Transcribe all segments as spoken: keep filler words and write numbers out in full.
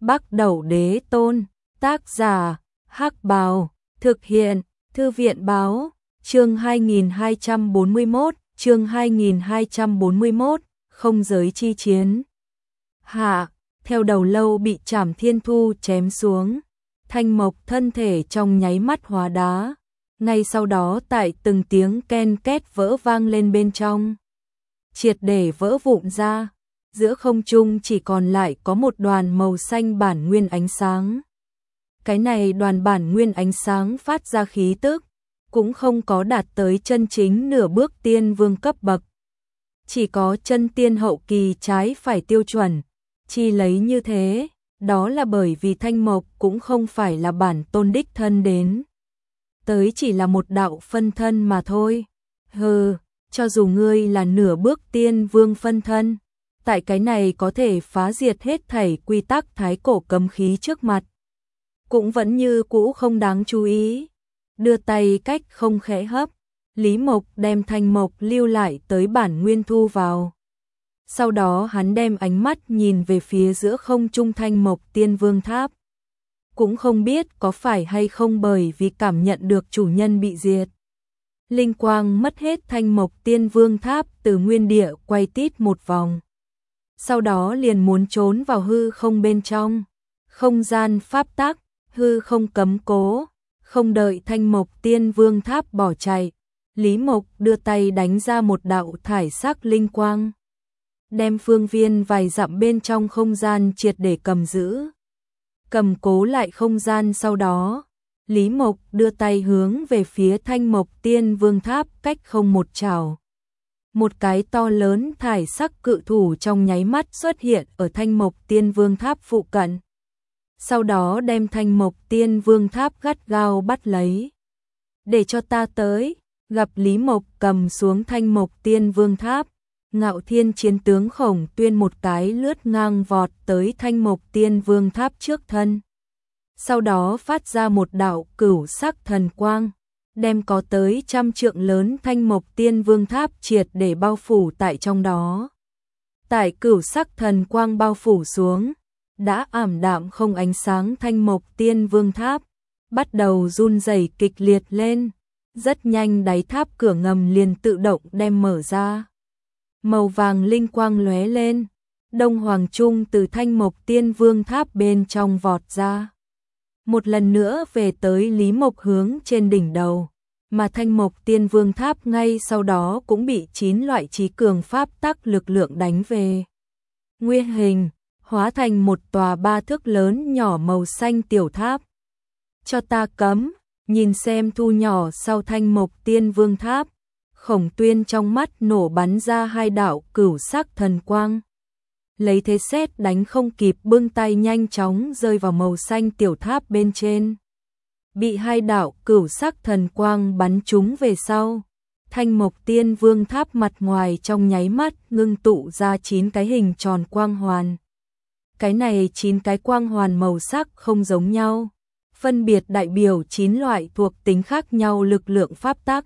Bắc Đẩu Đế Tôn, tác giả, Hắc Bào, thực hiện, Thư viện Báo, chương hai nghìn hai trăm bốn mươi mốt, chương hai nghìn hai trăm bốn mươi mốt, không giới chi chiến. Hạ, theo đầu lâu bị Trảm Thiên Thu chém xuống, Thanh Mộc thân thể trong nháy mắt hóa đá, ngay sau đó tại từng tiếng ken két vỡ vang lên bên trong, triệt để vỡ vụn ra. Giữa không trung chỉ còn lại có một đoàn màu xanh bản nguyên ánh sáng. Cái này đoàn bản nguyên ánh sáng phát ra khí tức, cũng không có đạt tới chân chính nửa bước tiên vương cấp bậc. Chỉ có chân tiên hậu kỳ trái phải tiêu chuẩn. Chi lấy như thế, đó là bởi vì Thanh Mộc cũng không phải là bản tôn đích thân đến. Tới chỉ là một đạo phân thân mà thôi. Hừ, cho dù ngươi là nửa bước tiên vương phân thân, tại cái này có thể phá diệt hết thảy quy tắc thái cổ cấm khí trước mặt, cũng vẫn như cũ không đáng chú ý. Đưa tay cách không khẽ hấp, Lý Mộc đem Thanh Mộc lưu lại tới bản nguyên thu vào. Sau đó hắn đem ánh mắt nhìn về phía giữa không trung Thanh Mộc Tiên Vương Tháp. Cũng không biết có phải hay không bởi vì cảm nhận được chủ nhân bị diệt, linh quang mất hết, Thanh Mộc Tiên Vương Tháp từ nguyên địa quay tít một vòng. Sau đó liền muốn trốn vào hư không bên trong. Không gian pháp tắc, hư không cấm cố, không đợi Thanh Mộc Tiên Vương Tháp bỏ chạy, Lý Mộc đưa tay đánh ra một đạo thải sắc linh quang, đem phương viên vài dặm bên trong không gian triệt để cầm giữ, cầm cố lại không gian. Sau đó, Lý Mộc đưa tay hướng về phía Thanh Mộc Tiên Vương Tháp cách không một trảo. Một cái to lớn thải sắc cự thủ trong nháy mắt xuất hiện ở Thanh Mộc Tiên Vương Tháp phụ cận. Sau đó đem Thanh Mộc Tiên Vương Tháp gắt gao bắt lấy. Để cho ta tới, gặp Lý Mộc cầm xuống Thanh Mộc Tiên Vương Tháp, Ngạo Thiên chiến tướng Khổng Tuyên một cái lướt ngang vọt tới Thanh Mộc Tiên Vương Tháp trước thân. Sau đó phát ra một đạo cửu sắc thần quang, đem có tới trăm trượng lớn Thanh Mộc Tiên Vương Tháp triệt để bao phủ tại trong đó. Tại cửu sắc thần quang bao phủ xuống, đã ảm đạm không ánh sáng Thanh Mộc Tiên Vương Tháp bắt đầu run rẩy kịch liệt lên. Rất nhanh đáy tháp cửa ngầm liền tự động đem mở ra. Màu vàng linh quang lóe lên, Đông Hoàng Trung từ Thanh Mộc Tiên Vương Tháp bên trong vọt ra. Một lần nữa về tới Lý Mộc hướng trên đỉnh đầu, mà Thanh Mộc Tiên Vương Tháp ngay sau đó cũng bị chín loại trí cường pháp tắc lực lượng đánh về. Nguyên hình, hóa thành một tòa ba thước lớn nhỏ màu xanh tiểu tháp. Cho ta cấm, nhìn xem thu nhỏ sau Thanh Mộc Tiên Vương Tháp. Khổng Tuyên trong mắt nổ bắn ra hai đạo cửu sắc thần quang. Lấy thế xét đánh không kịp, bưng tay nhanh chóng rơi vào màu xanh tiểu tháp bên trên. Bị hai đạo cửu sắc thần quang bắn trúng về sau, Thanh Mộc Tiên Vương Tháp mặt ngoài trong nháy mắt ngưng tụ ra chín cái hình tròn quang hoàn. Cái này chín cái quang hoàn màu sắc không giống nhau, phân biệt đại biểu chín loại thuộc tính khác nhau lực lượng pháp tắc.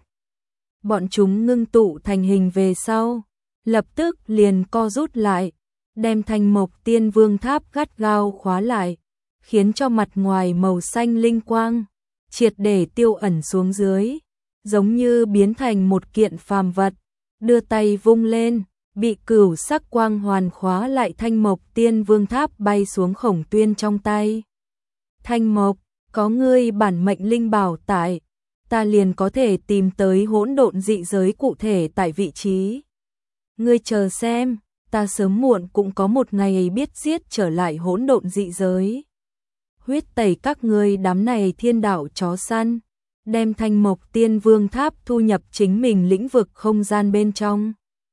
Bọn chúng ngưng tụ thành hình về sau, lập tức liền co rút lại, đem Thanh Mộc Tiên Vương Tháp gắt gao khóa lại, khiến cho mặt ngoài màu xanh linh quang triệt để tiêu ẩn xuống dưới, giống như biến thành một kiện phàm vật. Đưa tay vung lên, bị cửu sắc quang hoàn khóa lại Thanh Mộc Tiên Vương Tháp bay xuống Khổng Tuyên trong tay. Thanh Mộc, có ngươi bản mệnh linh bảo tại, ta liền có thể tìm tới hỗn độn dị giới cụ thể tại vị trí. Ngươi chờ xem, ta sớm muộn cũng có một ngày ấy biết giết trở lại hỗn độn dị giới. Huyết tẩy các ngươi đám này thiên đạo chó săn, đem Thanh Mộc Tiên Vương Tháp thu nhập chính mình lĩnh vực không gian bên trong.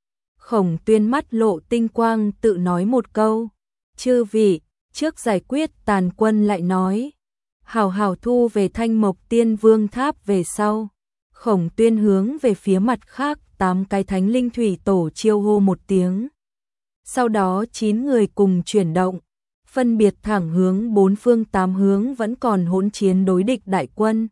Khổng Tuyên mắt lộ tinh quang tự nói một câu. Chư vị, trước giải quyết tàn quân lại nói. Hảo hảo thu về Thanh Mộc Tiên Vương Tháp về sau. Khổng Tuyên hướng về phía mặt khác tám cái thánh linh thủy tổ chiêu hô một tiếng. Sau đó chín người cùng chuyển động, phân biệt thẳng hướng bốn phương tám hướng vẫn còn hỗn chiến đối địch đại quân.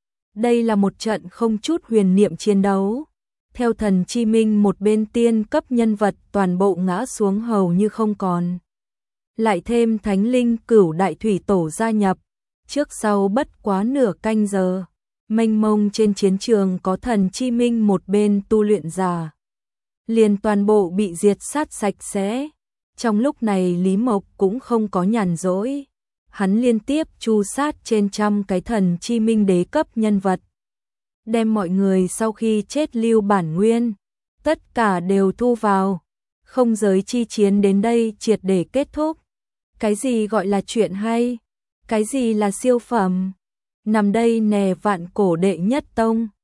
Đây là một trận không chút huyền niệm chiến đấu. Theo Thần Chi Minh một bên tiên cấp nhân vật toàn bộ ngã xuống hầu như không còn. lại thêm thánh linh cửu đại thủy tổ gia nhập, trước sau bất quá nửa canh giờ, mênh mông trên chiến trường có thần chi minh một bên tu luyện giả, liền toàn bộ bị diệt sát sạch sẽ. Trong lúc này Lý Mộc cũng không có nhàn rỗi, hắn liên tiếp tru sát trên trăm cái thần chi minh đế cấp nhân vật, đem mọi người sau khi chết lưu bản nguyên, tất cả đều thu vào. Không giới chi chiến đến đây triệt để kết thúc. Cái gì gọi là chuyện hay? Cái gì là siêu phẩm? Nằm đây nè vạn cổ đệ nhất tông.